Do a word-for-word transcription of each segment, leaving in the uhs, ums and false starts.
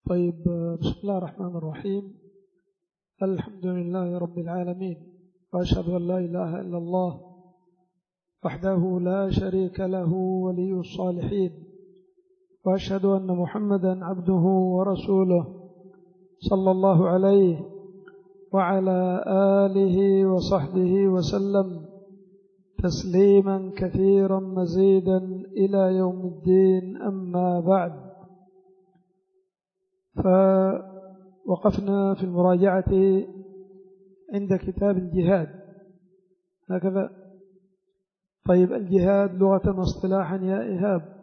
طيب، بسم الله الرحمن الرحيم. الحمد لله رب العالمين، وأشهد أن لا إله إلا الله وحده لا شريك له ولي الصالحين، وأشهد أن محمدا عبده ورسوله صلى الله عليه وعلى آله وصحبه وسلم تسليما كثيرا مزيدا إلى يوم الدين. أما بعد، فوقفنا في المراجعة عند كتاب الجهاد هكذا. طيب، الجهاد لغة واصطلاحا يا إيهاب؟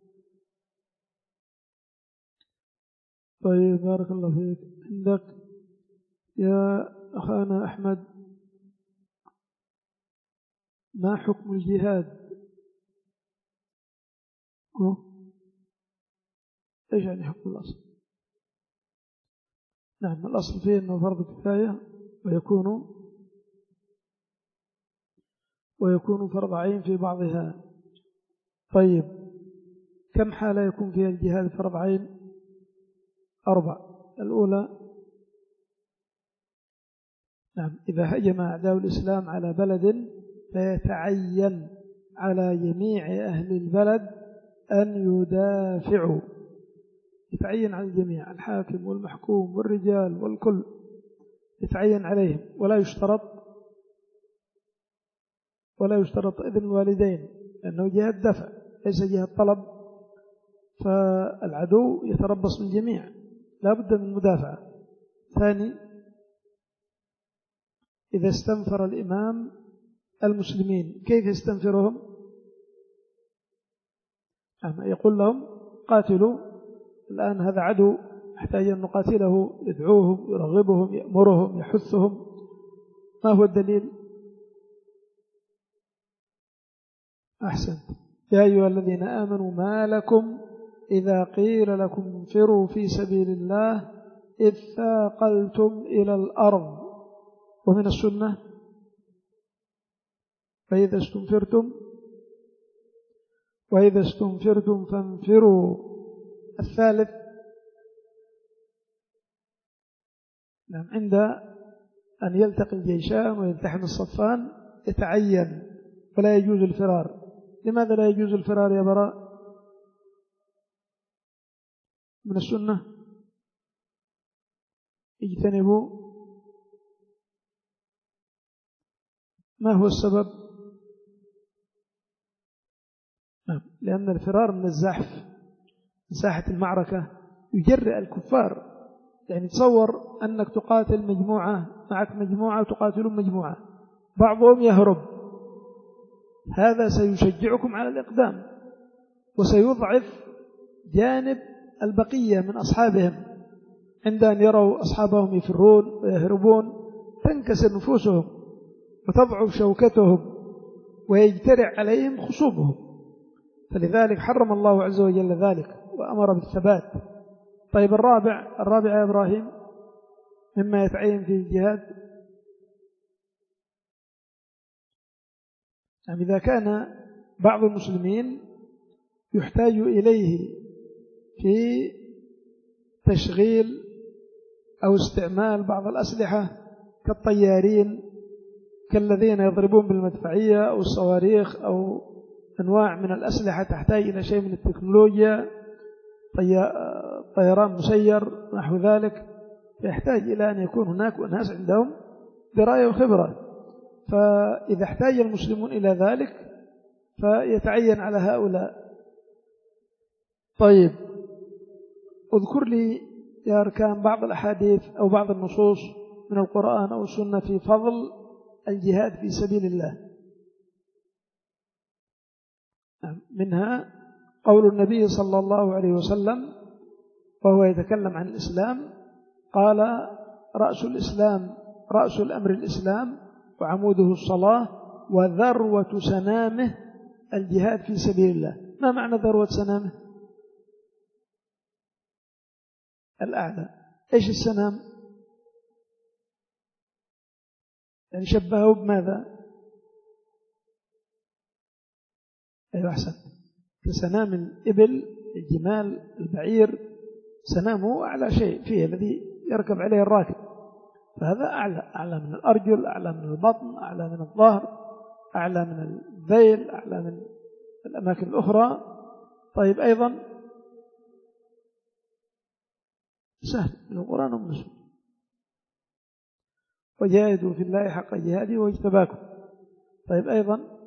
طيب، بارك الله فيك. عندك يا أخانا أحمد، ما حكم الجهاد؟ إيش يعني حكم الأصل؟ نعم، الأصل فيه أنه فرض كفاية ويكون ويكون فرض عين في بعضها. طيب، كم حالة يكون فيها الجهاد فرض عين؟ أربع. الأولى، نعم، إذا هجم أعداء الإسلام على بلد فيتعين على جميع أهل البلد أن يدافعوا، يتعين على الجميع، الحاكم والمحكوم والرجال والكل يتعين عليهم، ولا يشترط ولا يشترط إذن الوالدين، لأنه جهة دفع ليس جهة طلب، فالعدو يتربص من جميع، لا بد من مدافعة. ثاني، إذا استنفر الإمام المسلمين، كيف يستنفرهم؟ يقول لهم قاتلوا، الآن هذا عدو يحتاج أن نقاتله، يدعوهم، يرغبهم، يأمرهم، يحثهم. ما هو الدليل؟ أحسنت. يا أيها الذين آمنوا ما لكم إذا قيل لكم انفروا في سبيل الله إذ ثاقلتم إلى الأرض. ومن السنة فإذا استنفرتم وإذا استنفرتم فانفروا. الثالث، نعم، عند أن يلتقي الجيشان ويلتحم الصفان يتعين ولا يجوز الفرار. لماذا لا يجوز الفرار يا براء؟ من السنة اجتنبوا. ما هو السبب؟ نعم، لأن الفرار من الزحف، من ساحة المعركة، يجرئ الكفار. يعني تصور أنك تقاتل مجموعة، معك مجموعة وتقاتلون مجموعة، بعضهم يهرب، هذا سيشجعكم على الإقدام وسيضعف جانب البقية من أصحابهم. عند أن يروا أصحابهم يفرون ويهربون تنكسر نفوسهم وتضعف شوكتهم ويجترع عليهم خصومهم، فلذلك حرم الله عز وجل ذلك وأمر بالثبات. طيب، الرابع الرابع يا إبراهيم مما يتعين في الجهاد، يعني إذا كان بعض المسلمين يحتاج إليه في تشغيل أو استعمال بعض الأسلحة كالطيارين، كالذين يضربون بالمدفعية أو الصواريخ أو أنواع من الأسلحة تحتاج إلى شيء من التكنولوجيا، طيران مسير نحو ذلك، يحتاج إلى أن يكون هناك أناس عندهم دراية وخبرة. فإذا احتاج المسلمون إلى ذلك فيتعين على هؤلاء. طيب، اذكر لي يا أركان بعض الأحاديث أو بعض النصوص من القرآن أو السنة في فضل الجهاد في سبيل الله. منها قول النبي صلى الله عليه وسلم وهو يتكلم عن الإسلام، قال: رأس الإسلام رأس الأمر الإسلام وعموده الصلاة وذروة سنامه الجهاد في سبيل الله. ما معنى ذروة سنامه؟ الأعلى. إيش السنام؟ يعني شبهه بماذا؟ أيوة، أحسن، كسنام الإبل، الجمال، البعير، سنامه أعلى شيء فيه الذي يركب عليه الراكب، فهذا أعلى أعلى من الأرجل، أعلى من البطن، أعلى من الظهر، أعلى من الذيل، أعلى من الأماكن الأخرى. طيب أيضا سهل من القرآن والسنة، وجاهدوا في الله حق جهاده واجتباكم. طيب أيضا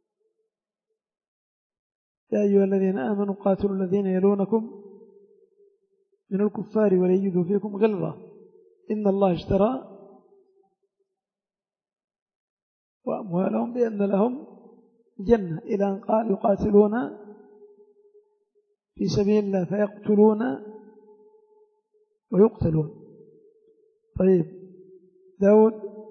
يا أيها الذين آمنوا قاتلوا الذين يلونكم من الكفار وليجدوا فيكم غلظة إن الله اشترى وأموالهم بأن لهم جنة، إلى أن قال يقاتلون في سبيل الله فيقتلون ويقتلون. طيب داود.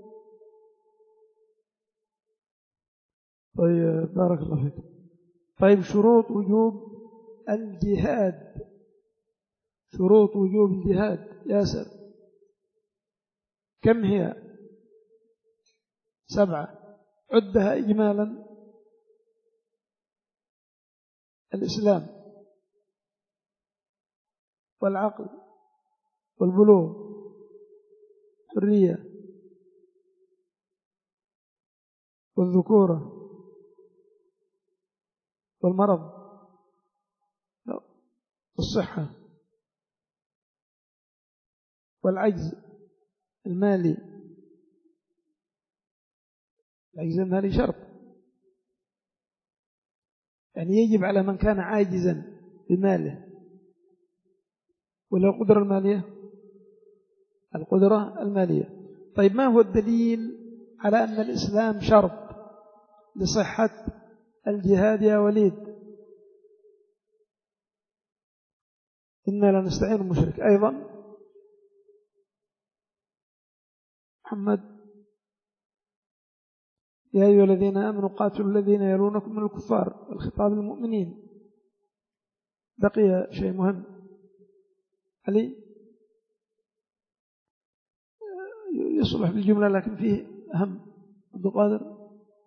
طيب بارك الله فيك. طيب شروط وجوب الجهاد، شروط وجوب الجهاد ياسر كم هي؟ سبعة، عدها إجمالا. الإسلام والعقل والبلوغ، الحرية والذكورة والمرض والصحة والعجز المالي. العجز المالي شرط، يعني يجب على من كان عاجزا بماله. ولا القدرة المالية؟ القدرة المالية. طيب ما هو الدليل على أن الإسلام شرط لصحة الجهاد يا وليد؟ إنا لنستعين المشرك. أيضا محمد يا أيها الذين آمنوا قاتلوا الذين يلونكم من الكفار، الخطاب المؤمنين. بقي شيء مهم علي يصلح بالجملة لكن فيه أهم. عبد القادر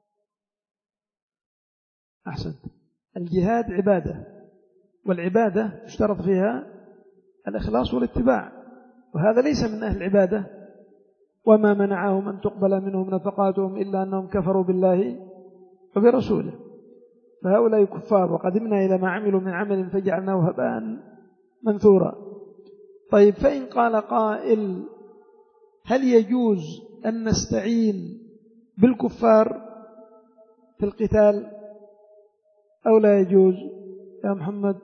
أحسنت. الجهاد عبادة، والعبادة اشترط فيها الإخلاص والاتباع، وهذا ليس من أهل العبادة. وما منعهم أن تقبل منهم نفقاتهم إلا أنهم كفروا بالله وبرسوله، فهؤلاء كفار وقدمنا إلى ما عملوا من عمل فجعلناه هباء منثورا. طيب فإن قال قائل هل يجوز أن نستعين بالكفار في القتال أو لا يجوز يا محمد؟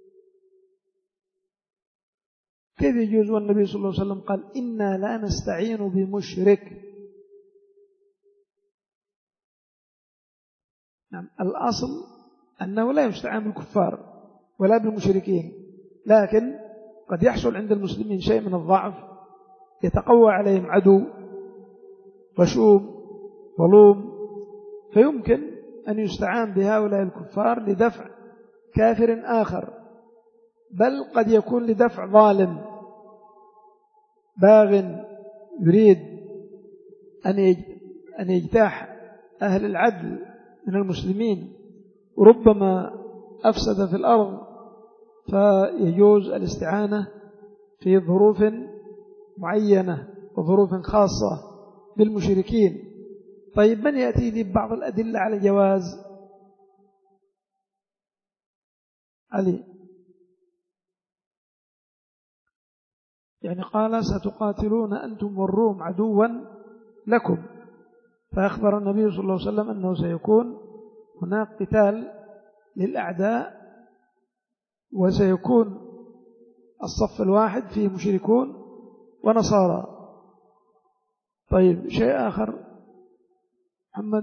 كيف يجوز والنبي صلى الله عليه وسلم قال إنا لا نستعين بمشرك؟ نعم، الأصل أنه لا يستعان بالكفار ولا بالمشركين، لكن قد يحصل عند المسلمين شيء من الضعف، يتقوى عليهم عدو وشوم ظلوم، فيمكن أن يستعان بهؤلاء الكفار لدفع كافر آخر، بل قد يكون لدفع ظالم باغ يريد أن يجتاح أهل العدل من المسلمين وربما أفسد في الأرض، فيجوز الاستعانة في ظروف معينة وظروف خاصة بالمشركين. طيب من يأتي لي ببعض الأدلة على جواز؟ علي يعني قال ستقاتلون أنتم والروم عدوا لكم، فأخبر النبي صلى الله عليه وسلم أنه سيكون هناك قتال للأعداء، وسيكون الصف الواحد فيه مشركون ونصارى. طيب شيء آخر محمد؟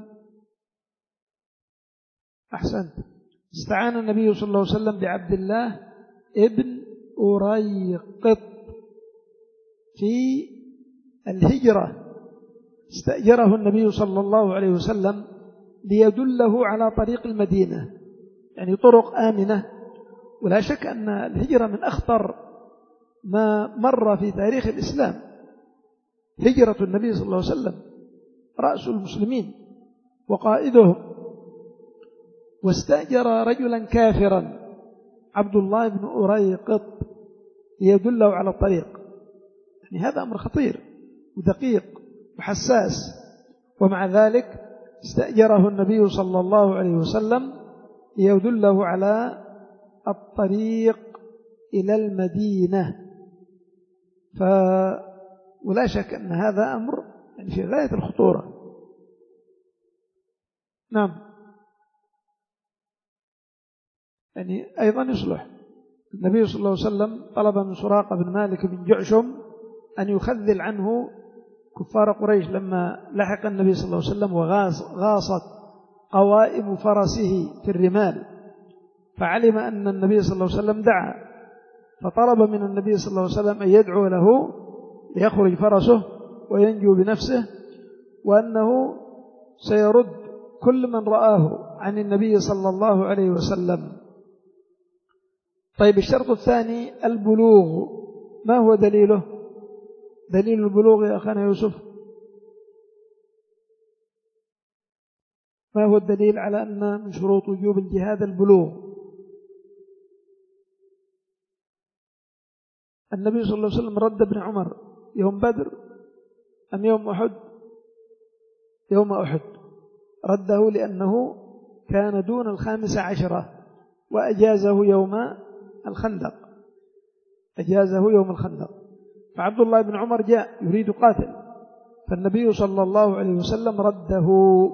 أحسنت. استعان النبي صلى الله عليه وسلم بعبد الله ابن أريقط في الهجرة، استأجره النبي صلى الله عليه وسلم ليدله على طريق المدينة، يعني طرق آمنة. ولا شك أن الهجرة من أخطر ما مر في تاريخ الإسلام، هجرة النبي صلى الله عليه وسلم رأس المسلمين وقائدهم، واستأجر رجلا كافرا عبد الله بن أريقط ليدله على الطريق. يعني هذا أمر خطير ودقيق وحساس، ومع ذلك استأجره النبي صلى الله عليه وسلم ليدله على الطريق إلى المدينة. ف ولا شك أن هذا أمر يعني في غاية الخطورة. نعم. يعني أيضا يصلح النبي صلى الله عليه وسلم طلب من سراقة بن مالك بن جعشم أن يخذل عنه كفار قريش لما لحق النبي صلى الله عليه وسلم وغاصت قوائم فرسه في الرمال، فعلم أن النبي صلى الله عليه وسلم دعا، فطلب من النبي صلى الله عليه وسلم أن يدعو له ليخرج فرسه وينجو بنفسه، وأنه سيرد كل من رآه عن النبي صلى الله عليه وسلم. طيب الشرط الثاني البلوغ، ما هو دليله؟ دليل البلوغ يا أخانا يوسف، ما هو الدليل على أن من شروط وجوب الجهاد البلوغ؟ النبي صلى الله عليه وسلم رد ابن عمر يوم بدر أم يوم أحد؟ يوم أحد رده لأنه كان دون الخامسة عشرة، وأجازه يوم الخندق، أجازه يوم الخندق. فعبد الله بن عمر جاء يريد قاتل، فالنبي صلى الله عليه وسلم رده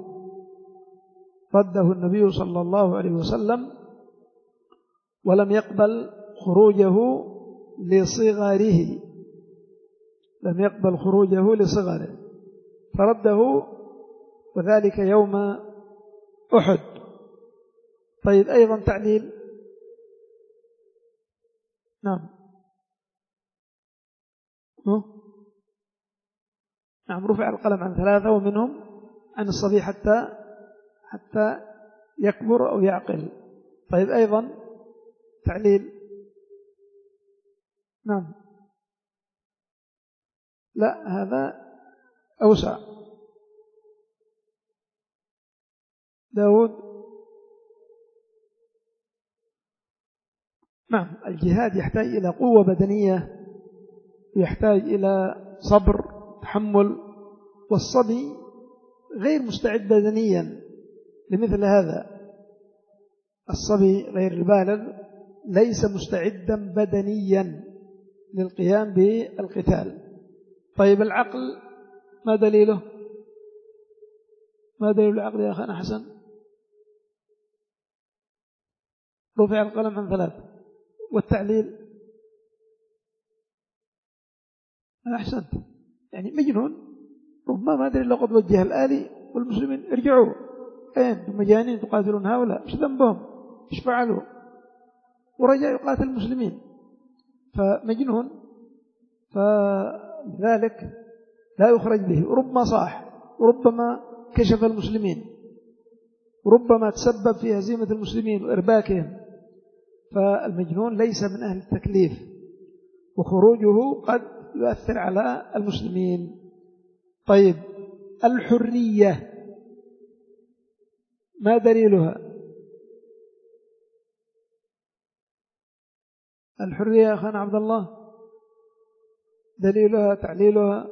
رده النبي صلى الله عليه وسلم، ولم يقبل خروجه لصغره، لم يقبل خروجه لصغره فرده، وذلك يوم أحد. طيب أيضا تعليل. نعم نعم رفع القلم عن ثلاثة، ومنهم عن الصبي حتى حتى يكبر أو يعقل. طيب أيضا تعليل. نعم لا هذا أوسع. داود. نعم الجهاد يحتاج إلى قوة بدنية، ويحتاج إلى صبر تحمل، والصبي غير مستعد بدنيا لمثل هذا. الصبي غير البالغ ليس مستعدا بدنيا للقيام بالقتال. طيب العقل ما دليله؟ ما دليل العقل يا أخانا حسن؟ رفع القلم عن ثلاثة. والتعليل أحسنت، يعني مجنون ربما ما أدري، لقد وجه الآلي والمسلمين ارجعوا، أين أنتم مجانين تقاتلون هؤلاء، ايش ذنبهم، ايش فعلوا، ورجع يقاتل المسلمين، فمجنون، فلذلك لا يخرج به. وربما صاح، وربما كشف المسلمين، وربما تسبب في هزيمة المسلمين وإرباكهم، فالمجنون ليس من أهل التكليف، وخروجه قد يؤثر على المسلمين. طيب الحرية ما دليلها؟ الحرية يا أخانا عبد الله دليلها تعليلها؟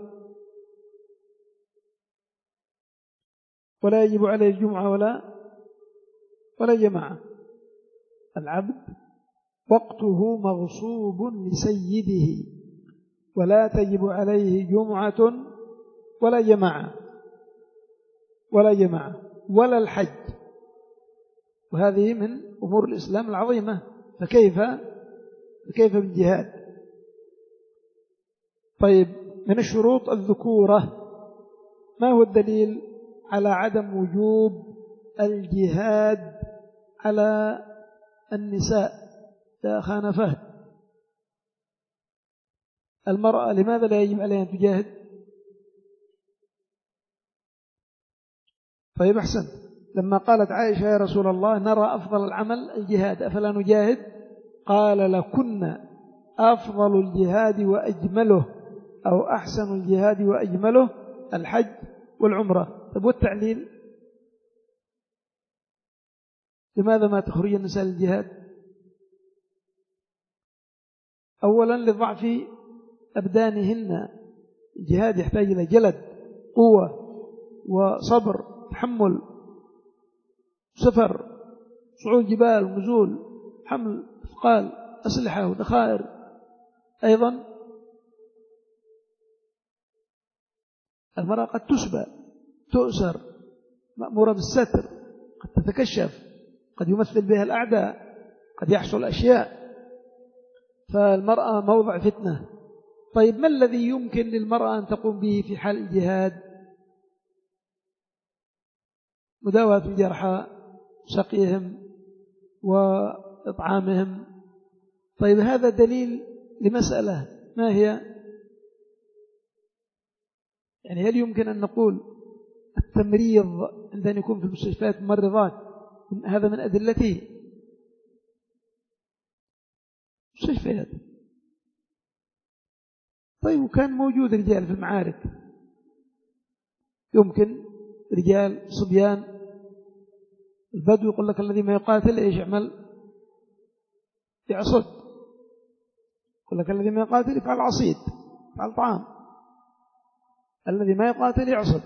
ولا يجب عليه الجمعة ولا ولا جماعة. العبد وقته مغصوب لسيده، ولا تجب عليه جمعة ولا جماعة ولا جماعة ولا الحج، وهذه من أمور الإسلام العظيمة، فكيف فكيف بالجهاد؟ طيب من الشروط الذكورة، ما هو الدليل على عدم وجوب الجهاد على النساء يا أخانا فهد؟ المرأة لماذا لا يجب عليها أن تجاهد؟ طيب أحسن، لما قالت عائشة يا رسول الله نرى أفضل العمل الجهاد أفلا نجاهد؟ قال لكن أفضل الجهاد وأجمله، أو أحسن الجهاد وأجمله الحج والعمرة. طيب والتعليل؟ لماذا ما تخرج النساء للجهاد؟ أولا لضعف أبدانهن، الجهاد يحتاج إلى جلد، قوة وصبر، تحمل، سفر، صعود جبال ونزول، حمل أثقال، أسلحة وذخائر. أيضا المرأة قد تسبى، تؤسر، مأمورة بالستر، قد تتكشف، قد يمثل بها الأعداء، قد يحصل أشياء، فالمرأة موضع فتنة. طيب ما الذي يمكن للمرأة أن تقوم به في حال الجهاد؟ مداواة الجرحى، سقيهم وإطعامهم. طيب هذا دليل لمسألة، ما هي؟ يعني هل يمكن أن نقول التمريض عند أن يكون في المستشفيات ممرضات هذا من أدلته؟ مستشفيات. طيب وكان موجود رجال في المعارك، يمكن رجال صبيان. البدو يقول لك الذي ما يقاتل إيش يعمل؟ يعصد. يقول لك الذي ما يقاتل يفعل عصيد، يفعل طعام. الذي ما يقاتل يعصد.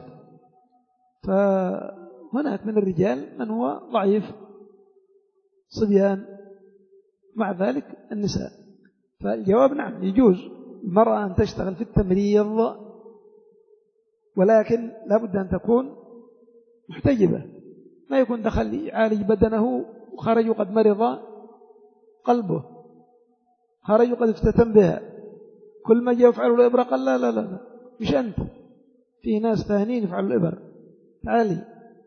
فهناك من الرجال من هو ضعيف، صبيان، مع ذلك النساء. فالجواب نعم، يجوز المرأة أن تشتغل في التمريض، ولكن لا بد أن تكون محتجبة، ما يكون دخل يعالج بدنه وخرج قد مرض قلبه، خرج قد افتتن بها، كل ما جاء يفعلوا الإبرة قال لا لا لا مش أنت، في ناس ثانيين يفعلوا الإبر، تعالي،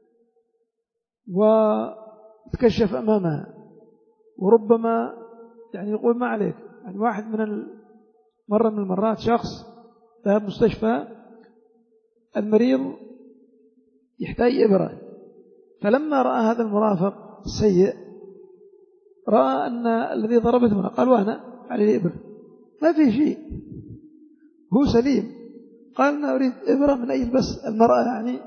وتكشف أمامها، وربما يعني يقول ما عليك. يعني واحد من مرة من المرات شخص ذهب مستشفى، المريض يحتاج إبرة، فلما رأى هذا المرافق السيء رأى أن الذي ضربته قال وأنا عليه إبرة، ما في شيء، هو سليم، قال أنا أريد إبرة من أجل بس المرأة يعني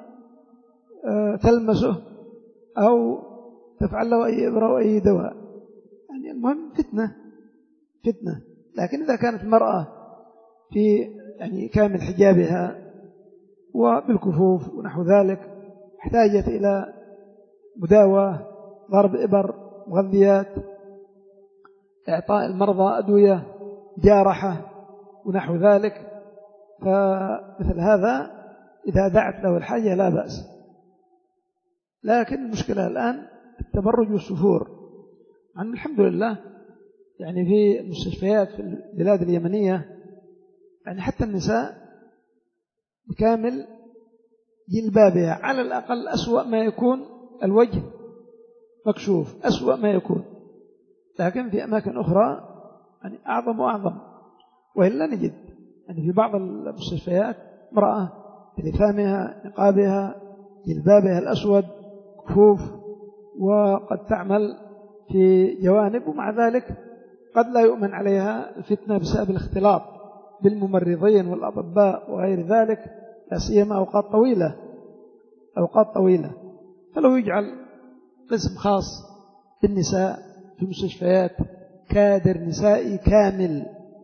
تلمسه أو تفعل له أي إبرة وأي دواء، يعني المهم فتنة فتنة. لكن إذا كانت المرأة في يعني كامل حجابها وبالكفوف ونحو ذلك، احتاجت إلى مداوى، ضرب إبر، مغذيات، إعطاء المرضى أدوية، جارحة ونحو ذلك، فمثل هذا إذا دعت له الحاجة لا بأس. لكن المشكلة الآن التبرج والسفور. يعني الحمد لله يعني في المستشفيات في البلاد اليمنية يعني حتى النساء بكامل جلبابها، على الأقل أسوأ ما يكون الوجه مكشوف، أسوأ ما يكون. لكن في أماكن أخرى يعني أعظم وأعظم، وإلا نجد يعني في بعض المستشفيات امرأة بلثامها، نقابها، جلبابها الأسود، كفوف، وقد تعمل في جوانب، ومع ذلك قد لا يؤمن عليها الفتنة بسبب الاختلاط بالممرضين والأطباء وغير ذلك، لا سيما أوقات طويلة أوقات طويلة. فلو يجعل قسم خاص بالنساء في المستشفيات، كادر نسائي كامل،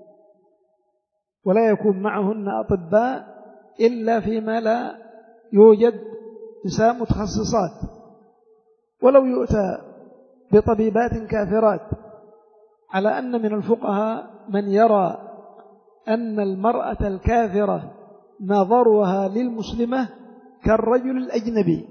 ولا يكون معهن أطباء إلا فيما لا يوجد نساء متخصصات، ولو يؤتى بطبيبات كافرات، على أن من الفقهاء من يرى أن المرأة الكافرة نظرها للمسلمة كالرجل الأجنبي.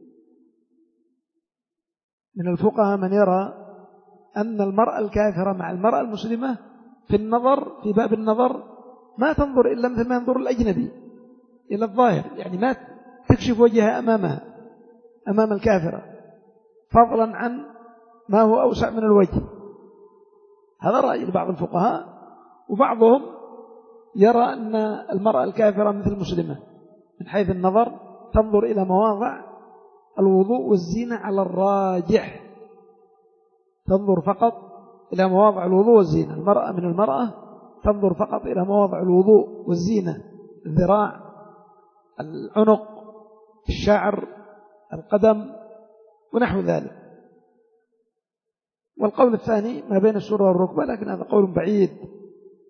من الفقهاء من يرى أن المرأة الكافرة مع المرأة المسلمة في النظر، في باب النظر، ما تنظر إلا مثل ما ينظر الأجنبي إلى الظاهر، يعني ما تكشف وجهها أمامها أمام الكافرة، فضلا عن ما هو أوسع من الوجه. هذا رأي بعض الفقهاء، وبعضهم يرى أن المرأة الكافرة مثل المسلمة من حيث النظر، تنظر إلى مواضع الوضوء والزينة على الراجح، تنظر فقط إلى مواضع الوضوء والزينة. المرأة من المرأة تنظر فقط إلى مواضع الوضوء والزينة، الذراع، العنق، الشعر، القدم ونحو ذلك. والقول الثاني ما بين السرة والركبة، لكن هذا قول بعيد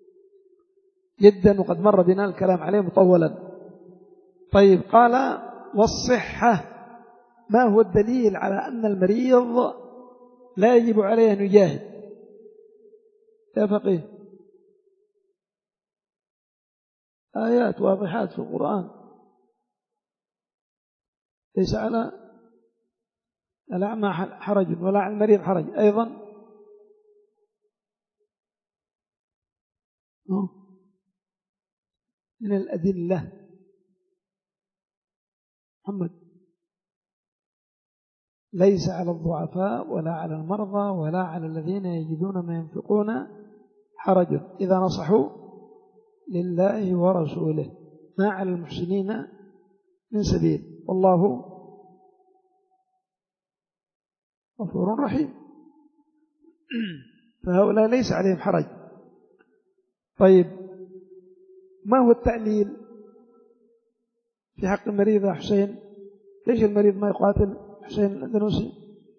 جدا، وقد مر بنا الكلام عليه مطولا. طيب، قال والصحة، ما هو الدليل على أن المريض لا يجب عليه أن يجاهد يا فقيه؟ آيات واضحات في القرآن، ليس على الأعمى حرج ولا على المريض حرج أيضا. من الأدلة محمد، ليس على الضعفاء ولا على المرضى ولا على الذين يجدون ما ينفقون حرج إذا نصحوا لله ورسوله، ما على المحسنين من سبيل، والله غفور رحيم. فهؤلاء ليس عليهم حرج. طيب، ما هو التعليل في حق المريض يا حسين؟ ليش المريض ما يقاتل حسين الأندلسي؟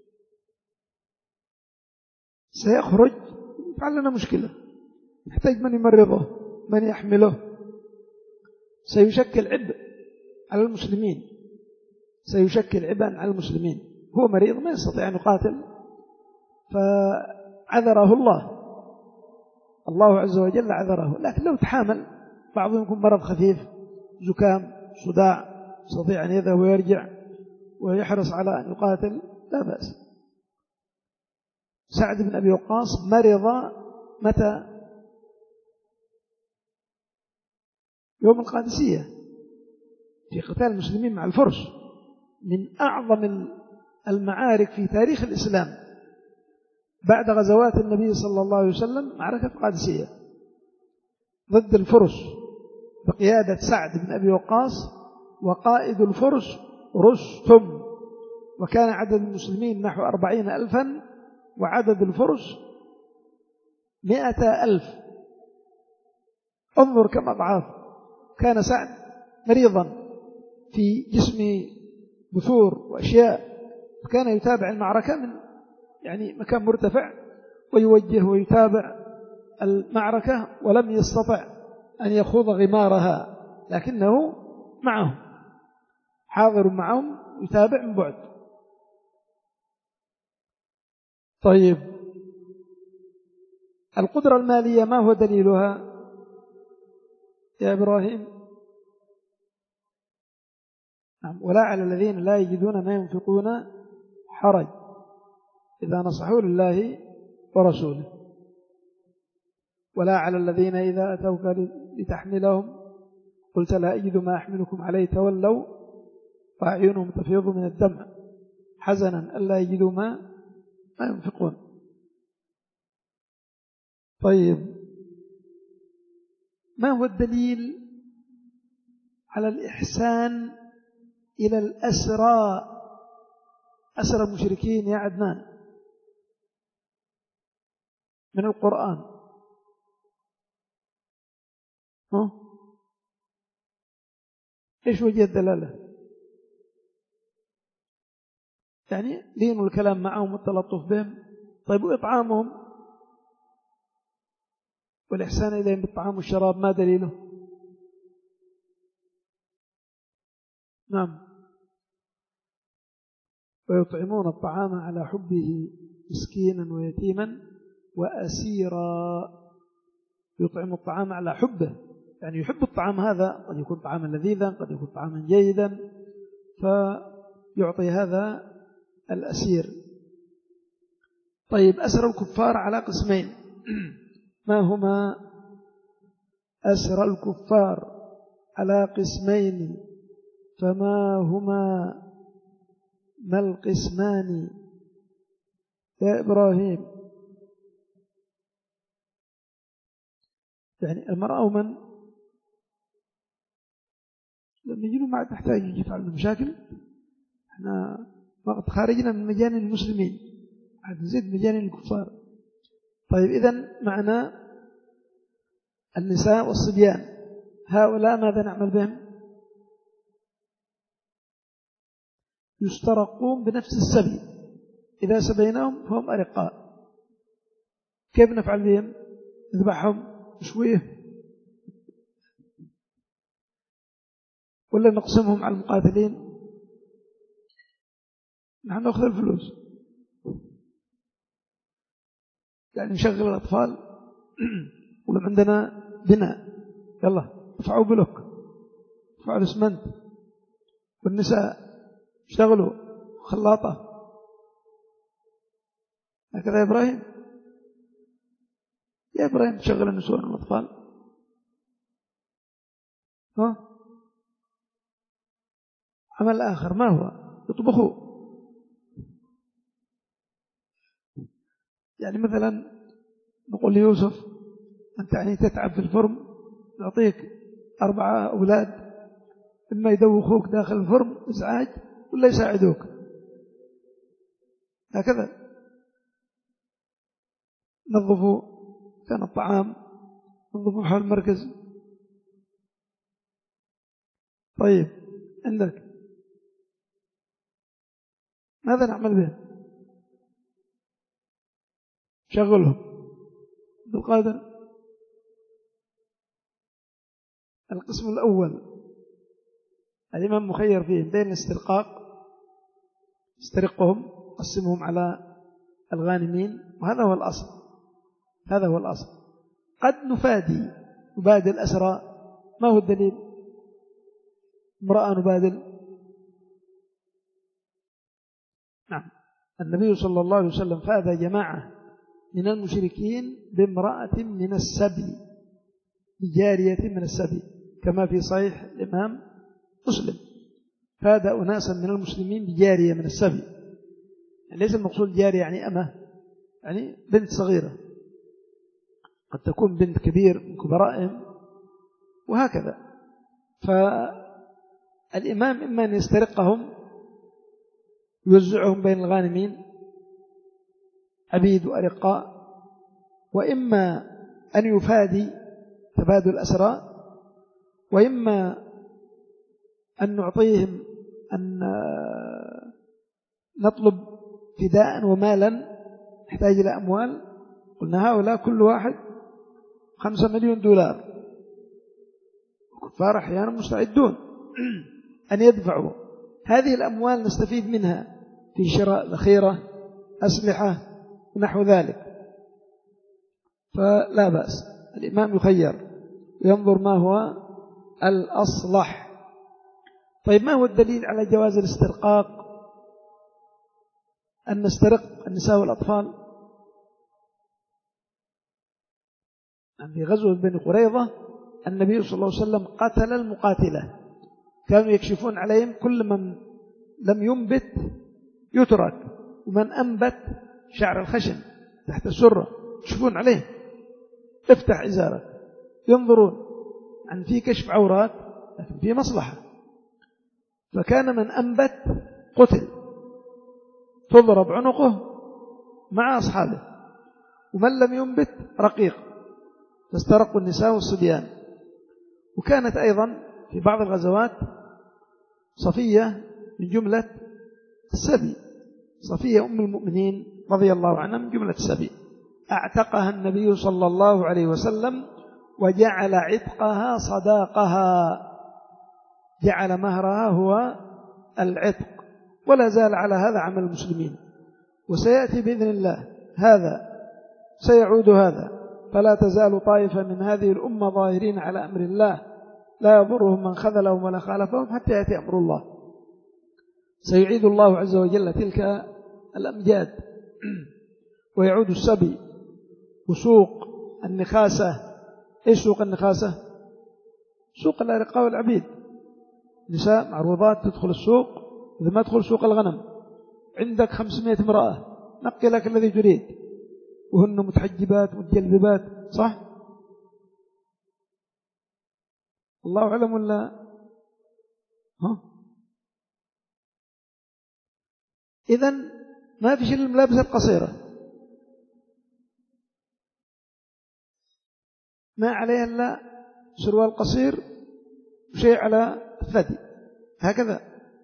سيخرج يفعل لنا مشكلة، يحتاج من يمرضه، من يحمله، سيشكل عبء على المسلمين، سيشكل عبئا على المسلمين. هو مريض ما يستطيع أن يقاتل، فعذره الله الله عز وجل عذره. لكن لو تحامل، بعضهم يكون مرض خفيف، زكام، صداع، يستطيع أن يذهب ويرجع ويحرص على أن يقاتل، لا بأس. سعد بن أبي وقاص مرض متى؟ يوم القادسية في قتال المسلمين مع الفرس، من أعظم المعارك في تاريخ الإسلام بعد غزوات النبي صلى الله عليه وسلم، معركة القادسية ضد الفرس بقيادة سعد بن أبي وقاص، وقائد الفرس رستم، وكان عدد المسلمين نحو أربعين ألفا وعدد الفرس مئة ألف. انظر كم أضعاف. كان سعد مريضا في جسمه بثور وأشياء، فكان يتابع المعركة من يعني مكان مرتفع ويوجه ويتابع المعركة، ولم يستطع أن يخوض غمارها، لكنه معهم حاضر معهم يتابع من بعد. طيب، القدرة المالية ما هو دليلها يا إبراهيم؟ نعم، ولا على الذين لا يجدون ما ينفقون حرج إذا نصحوا لله ورسوله، ولا على الذين إذا أتوك لتحملهم قلت لا أجد ما أحملكم عليه تولوا وأعينهم تفيض من الدمع حزنا ألا يجدوا ما ما ينفقون. طيب، ما هو الدليل على الإحسان إلى الأسرى، أسرى المشركين يا عدنان، من القرآن؟ ها؟ إيش وجه الدلالة؟ يعني لين الكلام معهم والتلطف بهم. طيب، وإطعامهم والإحسان إليهم بالطعام والشراب ما دليله؟ نعم، ويطعمون الطعام على حبه مسكينا ويتيما وأسيرا. يطعم الطعام على حبه، يعني يحب الطعام هذا، قد يكون طعاما لذيذا، قد يكون طعاما جيدا، فيعطي هذا الأسير. طيب، أسر الكفار على قسمين، ما هما؟ أسر الكفار على قسمين، فما هما؟ ما القسمان يا إبراهيم؟ يعني المرأة ومن لما يجينا ما تحتاج يفعل مشاكل، احنا وقت خارجنا من مجانين المسلمين عاد نزيد مجانين الكفار. طيب، إذن معنا النساء والصبيان، هؤلاء ماذا نعمل بهم؟ يسترقون بنفس السبي، إذا سبيناهم فهم أرقاء. كيف نفعل بهم؟ نذبحهم، نشويه، ولا نقسمهم على المقاتلين؟ نحن نأخذ الفلوس، يعني نشغل الأطفال ولو عندنا بناء يلا ادفعوا بلوك، ادفعوا الاسمنت، والنساء اشتغلوا خلاطة. هكذا يا إبراهيم، يا إبراهيم تشغل النسوان والأطفال. ها عمل آخر ما هو؟ يطبخوا. يعني مثلا نقول ليوسف أنت يعني تتعب في الفرن، نعطيك أربعة أولاد، إما يدوخوك داخل الفرن إزعاج ولا يساعدوك. هكذا نظفوا كان الطعام، نظفوا حول المركز. طيب عندك ماذا نعمل به؟ شغلهم بالقادر. القسم الأول الإمام مخير فيه بين الاسترقاق، استرقهم قسمهم على الغانمين، وهذا هو الأصل، هذا هو الأصل. قد نفادي نبادل أسرى. ما هو الدليل؟ امرأة نبادل. نعم، النبي صلى الله عليه وسلم فاد جماعة من المشركين بامرأة من السبي، بجارية من السبي، كما في صحيح الإمام مسلم، فاد أناسا من المسلمين بجارية من السبي. يعني ليس المقصود جارية يعني أمه، يعني بنت صغيرة، قد تكون بنت كبير من كبرائهم وهكذا. فالإمام إما أن يسترقهم يوزعهم بين الغانمين عبيد وأرقاء، وإما أن يفادي تبادل الأسرى، وإما أن نعطيهم أن نطلب فداء ومالا، نحتاج إلى أموال. قلنا هؤلاء كل واحد خمسة مليون دولار، الكفار أحيانا مستعدون أن يدفعوا هذه الأموال، نستفيد منها في شراء ذخيرة أسلحة ونحو ذلك، فلا بأس. الإمام يخير وينظر ما هو الأصلح. طيب ما هو الدليل على جواز الاسترقاق، أن نسترق النساء والأطفال؟ في غزوة بني قريظة النبي صلى الله عليه وسلم قتل المقاتلة، كانوا يكشفون عليهم، كل من لم ينبت يترك، ومن أنبت شعر الخشن تحت السرة يكشفون عليه، افتح إزارك، ينظرون عن في كشف عورات لكن في مصلحة. فكان من أنبت قتل، تضرب عنقه مع أصحابه، ومن لم ينبت رقيق، فاسترقوا النساء والصبيان. وكانت أيضا في بعض الغزوات صفية من جملة السبي، صفية أم المؤمنين رضي الله عنها من جملة السبي، اعتقها النبي صلى الله عليه وسلم وجعل عتقها صداقها، جعل مهرها هو العتق، ولا زال على هذا عمل المسلمين. وسيأتي بإذن الله هذا، سيعود هذا، فلا تزال طائفة من هذه الأمة ظاهرين على أمر الله لا يضرهم من خذلهم ولا خالفهم حتى يأتي أمر الله. سيعيد الله عز وجل تلك الأمجاد، ويعود السبي. وسوق النخاسة، إيش سوق النخاسة؟ سوق الأرقاء والعبيد، نساء معروضات تدخل السوق، إذا ما تدخل سوق الغنم عندك خمسمائة امرأة، نقي لك الذي تريد، وهن متحجبات متجلبات، صح؟ الله أعلم ولا ها؟ إذن ما في شيء الملابس القصيرة، ما عليها إلا سروال قصير وشيء على الثدي هكذا.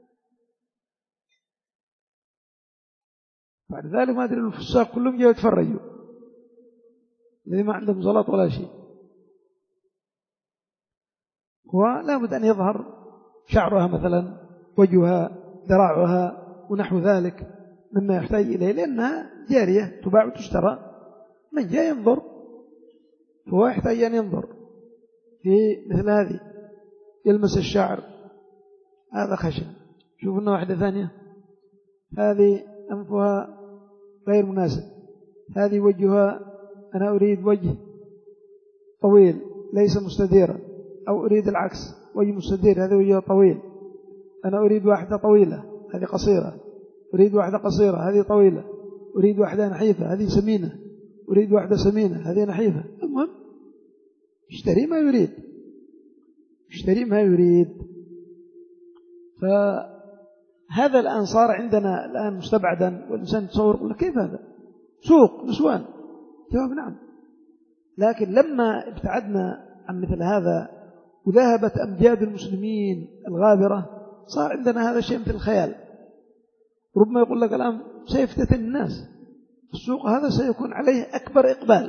بعد ذلك ما أدري الفساق كلهم جاءوا يتفرجوا، الذي ما عندهم زلط ولا شيء. هو لا بد أن يظهر شعرها مثلا، وجهها، ذراعها ونحو ذلك مما يحتاج إليه، لأنها جارية تباع وتشترى. من جاء ينظر فهو يحتاج أن ينظر في مثل هذه، يلمس الشعر، هذا خشن. شوف لنا واحدة ثانية، هذه أنفها غير مناسب، هذه وجهها أنا أريد وجه طويل ليس مستديرا، أو أريد العكس وجه مستدير هذا وجهه طويل، أنا أريد واحدة طويلة هذه قصيرة، أريد واحدة قصيرة هذه طويلة، أريد واحدة نحيفة هذه سمينة، أريد واحدة سمينة هذه نحيفة. المهم اشتري ما يريد، اشتري ما يريد. فهذا الآن صار عندنا الآن مستبعدا، والإنسان يتصور يقول كيف هذا سوق نسوان؟ جواب نعم. لكن لما ابتعدنا عن مثل هذا وذهبت أمجاد المسلمين الغابرة، صار عندنا هذا الشيء مثل الخيال. ربما يقول لك الآن سيفتتن الناس، السوق هذا سيكون عليه أكبر إقبال،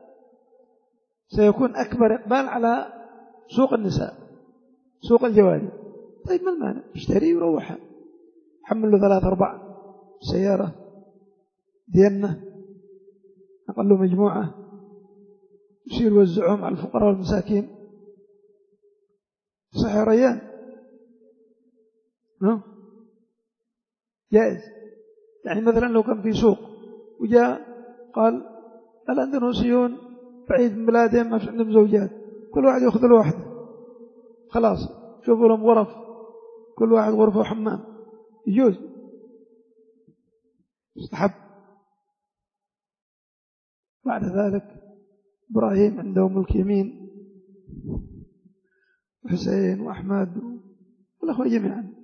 سيكون أكبر إقبال على سوق النساء، سوق الجواري. طيب ما المانع؟ اشتري وروحها، حمل له ثلاث أربع سيارة دينة أقل مجموعة، يصير يوزعهم على الفقراء والمساكين. صحيح ريان؟ ها؟ جائز. يعني مثلا لو كان في سوق وجاء قال الأندونيسيون بعيد من بلادهم ما في عندهم زوجات، كل واحد يأخذ له واحدة، خلاص شوفوا لهم غرف، كل واحد غرفة وحمام، يجوز، يستحب. بعد ذلك إبراهيم عنده ملك يمين، وحسين وأحمد والأخوة جميعا.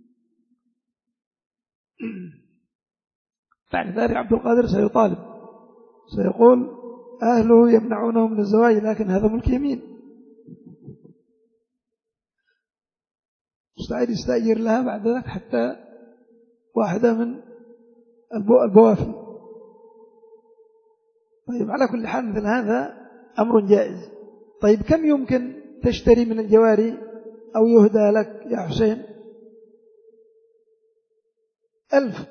بعد ذلك عبد القادر سيطالب، سيقول أهله يمنعونه من الزواج، لكن هذا ملك يمين، مستعد يستأجر لها بعد ذلك حتى واحدة من البوافي. طيب على كل حال مثل هذا أمر جائز. طيب كم يمكن تشتري من الجواري أو يهدى لك يا حسين؟ ألف،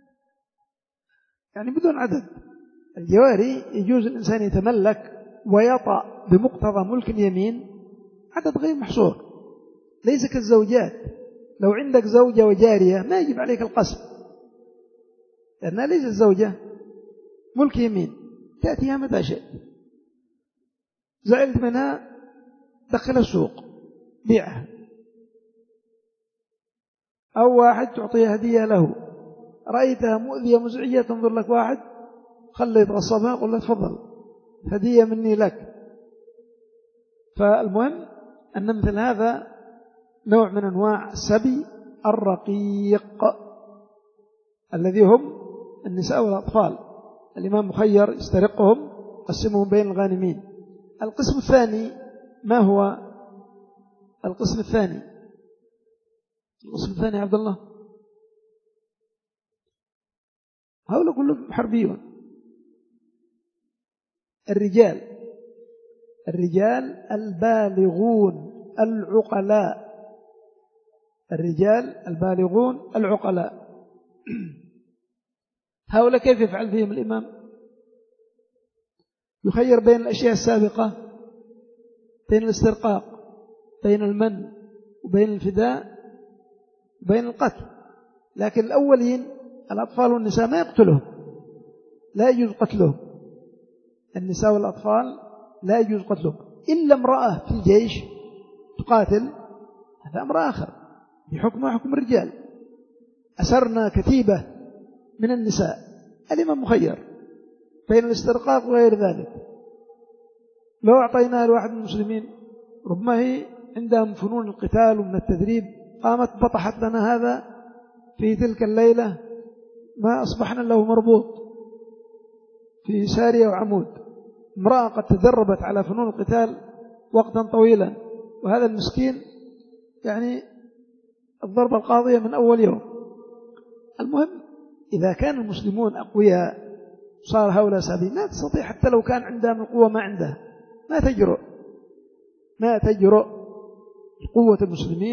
يعني بدون عدد. الجواري يجوز الإنسان يتملك ويطأ بمقتضى ملك اليمين عدد غير محصور، ليس كالزوجات. لو عندك زوجة وجارية ما يجب عليك القسم، لأنها ليست زوجة، ملك يمين، تأتيها متى شئت، زعلت منها دخل السوق بيعها، أو واحد تعطيها هدية له، رأيتها مؤذية مزعجة تنظر لك واحد خلي يتغصبها قل له تفضل هدية مني لك. فالمهم أن مثل هذا نوع من أنواع سبي الرقيق الذي هم النساء والأطفال. الإمام مخير يسترقهم قسمهم بين الغانمين. القسم الثاني ما هو القسم الثاني؟ القسم الثاني عبد الله، هؤلاء كلهم حربيون. الرجال الرجال البالغون العقلاء، الرجال البالغون العقلاء. هؤلاء كيف يفعل فيهم الإمام؟ يخير بين الأشياء السابقة، بين الاسترقاق، بين المن وبين الفداء وبين القتل. لكن الأولين الأطفال والنساء ما يقتلهم، لا يجوز قتلهم. النساء والأطفال لا يجوز قتلهم إلا امرأة في الجيش تقاتل، هذا أمر آخر بحكم حكم الرجال. أسرنا كتيبة من النساء، الإمام مخير بين الاسترقاق وغير ذلك. لو أعطيناها لواحد من المسلمين ربما هي عندهم فنون القتال ومن التدريب، قامت بطحت لنا هذا في تلك الليلة ما أصبحنا له مربوط في سارية وعمود. امرأة قد تدربت على فنون القتال وقتا طويلا، وهذا المسكين يعني الضربة القاضية من أول يوم. المهم إذا كان المسلمون أقوياء صار هؤلاء سابين، لا تستطيع حتى لو كان عندها من القوة ما عندها، ما تجرؤ ما تجرؤ. قوة المسلمين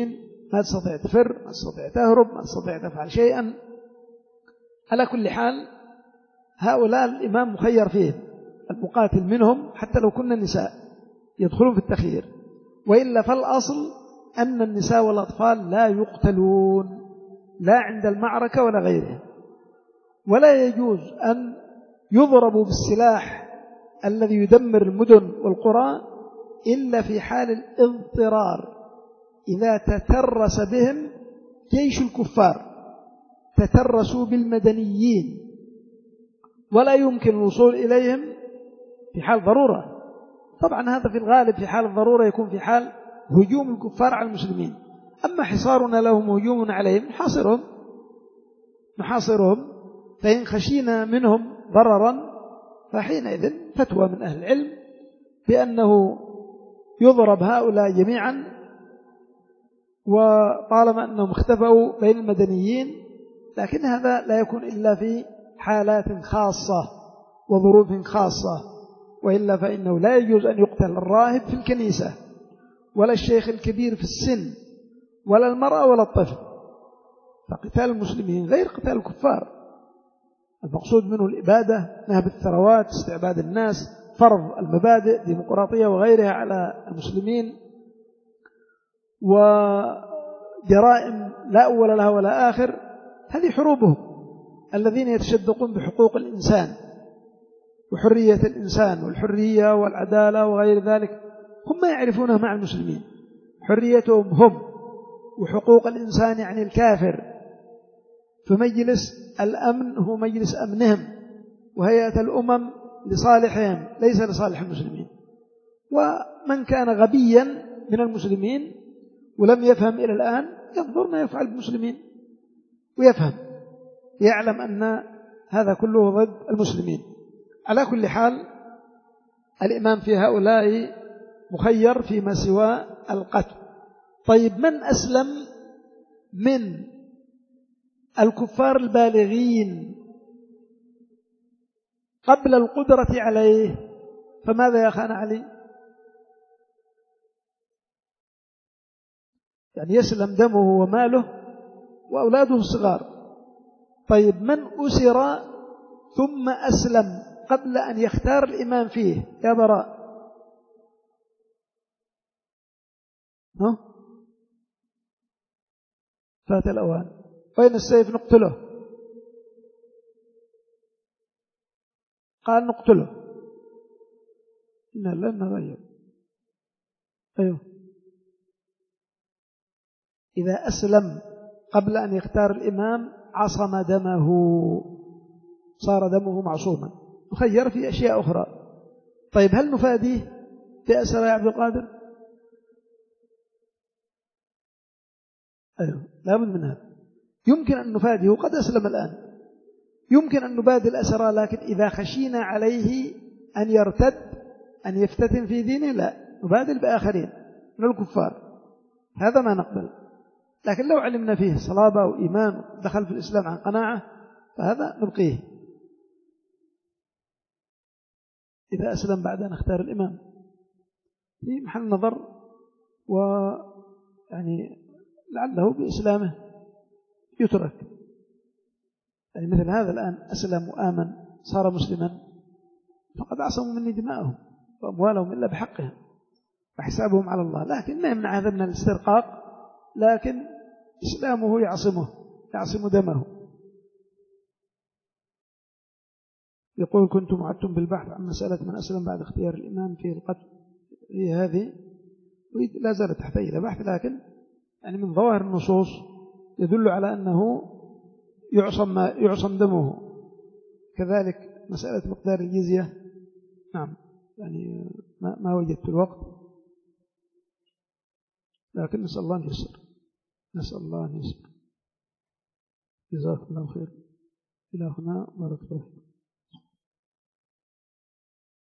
ما تستطيع تفر، ما تستطيع تهرب، ما تستطيع تفعل شيئا. على كل حال هؤلاء الإمام مخير فيهم، المقاتل منهم حتى لو كنا النساء يدخلون في التخيير، وإلا فالأصل أن النساء والأطفال لا يقتلون لا عند المعركة ولا غيره، ولا يجوز أن يضربوا بالسلاح الذي يدمر المدن والقرى إلا في حال الاضطرار، إذا تترس بهم جيش الكفار، تترسوا بالمدنيين ولا يمكن الوصول إليهم في حال ضرورة. طبعا هذا في الغالب في حال الضرورة يكون في حال هجوم الكفار على المسلمين، أما حصارنا لهم هجوم عليهم نحاصرهم نحاصرهم فإن خشينا منهم ضررا فحينئذ فتوى من أهل العلم بأنه يضرب هؤلاء جميعا، وطالما أنهم اختفوا بين المدنيين، لكن هذا لا يكون إلا في حالات خاصة وظروف خاصة، وإلا فإنه لا يجوز أن يقتل الراهب في الكنيسة ولا الشيخ الكبير في السن ولا المرأة ولا الطفل، فقتال المسلمين غير قتال الكفار. المقصود منه الإبادة، نهب الثروات، استعباد الناس، فرض المبادئ ديمقراطية وغيرها على المسلمين، وجرائم لا أول لها ولا آخر. هذه حروبهم الذين يتشدقون بحقوق الإنسان وحرية الإنسان والحرية والعدالة وغير ذلك، هم ما يعرفونها مع المسلمين. حريتهم هم وحقوق الإنسان يعني الكافر، فمجلس الأمن هو مجلس أمنهم، وهيئة الأمم لصالحهم ليس لصالح المسلمين. ومن كان غبيا من المسلمين ولم يفهم إلى الآن ينظر ما يفعل بالمسلمين ويفهم، يعلم أن هذا كله ضد المسلمين. على كل حال الإمام في هؤلاء مخير فيما سوى القتل. طيب من أسلم من الكفار البالغين قبل القدرة عليه فماذا يا أخانا علي؟ يعني يسلم دمه وماله وأولاده الصغار. طيب من أسر ثم أسلم قبل أن يختار الإمام فيه يا براء؟ ها؟ فات الأوان. وين السيف نقتله؟ قال نقتله. إنا لن نغير. أيوه، إذا أسلم قبل أن يختار الإمام عصم دمه، صار دمه معصوما، مخير في أشياء أخرى. طيب هل نفاديه بأسر يا عبد القادر؟ أيوه، لا بد من هذا. يمكن أن نفاديه، قد أسلم الآن، يمكن أن نبادل الأسرى، لكن إذا خشينا عليه أن يرتد أن يفتتن في دينه لا نبادل بآخرين من الكفار، هذا ما نقبل. لكن لو علمنا فيه صلابة وإيمان دخل في الإسلام عن قناعة فهذا نبقيه إذا أسلم بعد أن اختار الإمام، في محل نظر، ويعني لعله بإسلامه يترك. يعني مثل هذا الآن أسلم وآمن صار مسلما فقد عصموا مني دماءهم وأموالهم إلا بحقهم وحسابهم على الله، لكن ما يمنع هذا من الاسترقاق، لكن إسلامه يعصمه يعصم دمه. يقول كنت معدتم بالبحث عن مسألة من أسلم بعد اختيار الإمام في القتل، هي هذه لا زالت تحتاج إلى بحث، لكن يعني من ظواهر النصوص يدل على أنه يعصم, يعصم دمه. كذلك مسألة مقدار الجزية، نعم يعني ما, ما وجدت الوقت، لكن نسأل الله أن يسر، نسأل الله أن يسر. جزاكم الله خير. إلى هنا بارك الله فيكم.